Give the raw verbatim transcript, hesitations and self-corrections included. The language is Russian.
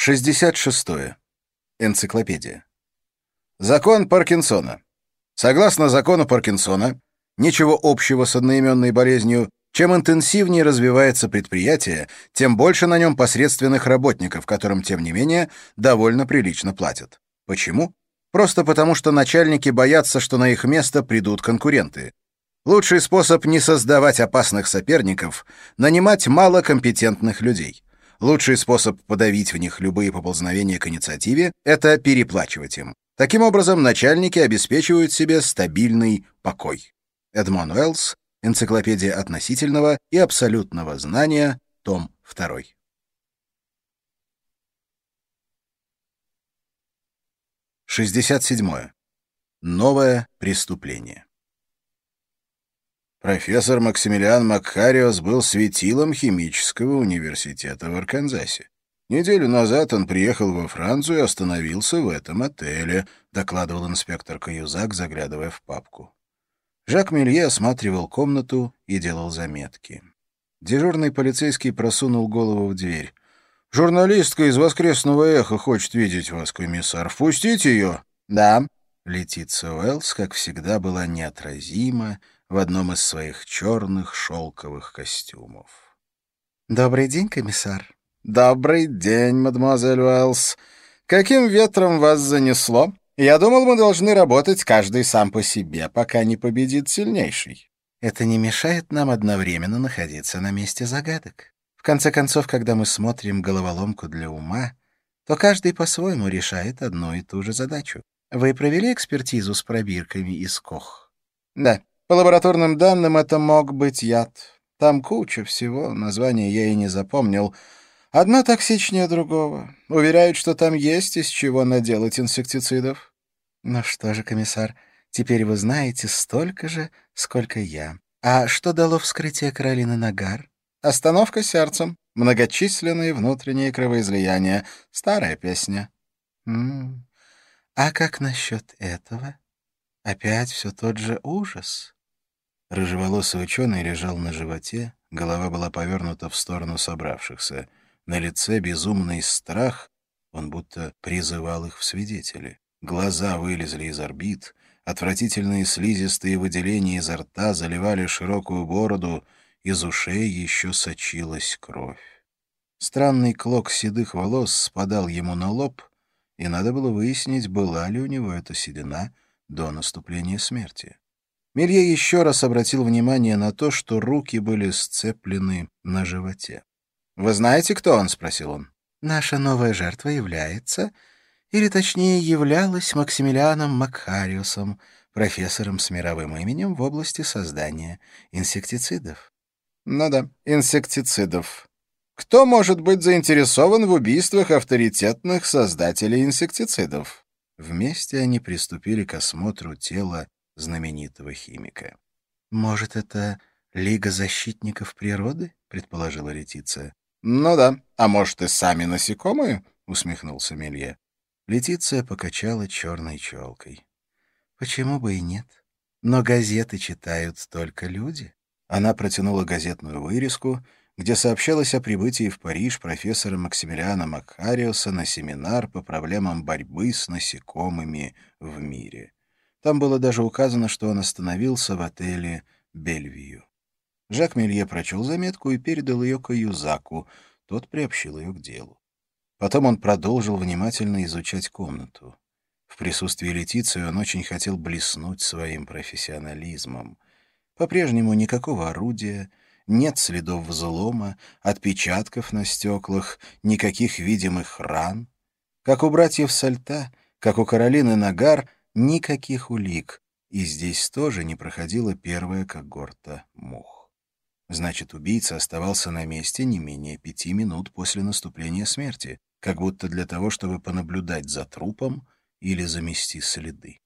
шестьдесят шестое. Энциклопедия. Закон Паркинсона. Согласно закону Паркинсона, ничего общего с одноименной болезнью, чем интенсивнее развивается предприятие, тем больше на нем посредственных работников, которым, тем не менее, довольно прилично платят. Почему? Просто потому, что начальники боятся, что на их место придут конкуренты. Лучший способ не создавать опасных соперников — нанимать малокомпетентных людей. Лучший способ подавить в них любые поползновения к инициативе — это переплачивать им. Таким образом, начальники обеспечивают себе стабильный покой. Эдмон Уэллс, Энциклопедия относительного и абсолютного знания, том второй. шестьдесят седьмое. Новое преступление. Профессор Максимилиан Макхариос был светилом химического университета в Арканзасе. Неделю назад он приехал во Францию и остановился в этом отеле, докладывал инспектор Каюзак, заглядывая в папку. Жак Мелье осматривал комнату и делал заметки. Дежурный полицейский просунул голову в дверь. «Журналистка из «Воскресного эха» хочет видеть вас, комиссар. Впустите ее?» «Да». Летиция Уэллс, как всегда, была неотразима в одном из своих черных шелковых костюмов. «Добрый день, комиссар». «Добрый день, мадемуазель Уэллс. Каким ветром вас занесло? Я думал, мы должны работать каждый сам по себе, пока не победит сильнейший». «Это не мешает нам одновременно находиться на месте загадок. В конце концов, когда мы смотрим головоломку для ума, то каждый по-своему решает одну и ту же задачу. Вы провели экспертизу с пробирками из Кох?» «Да. По лабораторным данным, это мог быть яд. Там куча всего, название я и не запомнил. Одно токсичнее другого. Уверяют, что там есть из чего наделать инсектицидов». «Ну что же, комиссар, теперь вы знаете столько же, сколько я. А что дало вскрытие Каролины Нагар?» «Остановка сердцем, многочисленные внутренние кровоизлияния. Старая песня». М-м. А как насчет этого? Опять все тот же ужас?» Рыжеволосый ученый лежал на животе, голова была повернута в сторону собравшихся. На лице безумный страх, он будто призывал их в свидетели. Глаза вылезли из орбит, отвратительные слизистые выделения изо рта заливали широкую бороду, из ушей еще сочилась кровь. Странный клок седых волос спадал ему на лоб, и надо было выяснить, была ли у него эта седина до наступления смерти. Мелье еще раз обратил внимание на то, что руки были сцеплены на животе. «Вы знаете, кто он?» — спросил он. «Наша новая жертва является, или точнее являлась Максимилианом Макхариосом, профессором с мировым именем в области создания инсектицидов». «Ну да, инсектицидов. Кто может быть заинтересован в убийствах авторитетных создателей инсектицидов?» Вместе они приступили к осмотру тела знаменитого химика. «Может, это Лига защитников природы?» — предположила Летиция. «Ну да. А может, и сами насекомые?» — усмехнулся Мелье. Летиция покачала черной челкой. «Почему бы и нет? Но газеты читают только люди». Она протянула газетную вырезку, где сообщалось о прибытии в Париж профессора Максимилиана Макхариоса на семинар по проблемам борьбы с насекомыми в мире. Там было даже указано, что он остановился в отеле «Бельвью». Жак Мелье прочел заметку и передал ее Каюзаку, тот приобщил ее к делу. Потом он продолжил внимательно изучать комнату. В присутствии Летиции он очень хотел блеснуть своим профессионализмом. По-прежнему никакого орудия, нет следов взлома, отпечатков на стеклах, никаких видимых ран. Как у братьев Сальта, как у Каролины Нагар, никаких улик, и здесь тоже не проходила первая когорта мух. Значит, убийца оставался на месте не менее пяти минут после наступления смерти, как будто для того, чтобы понаблюдать за трупом или замести следы.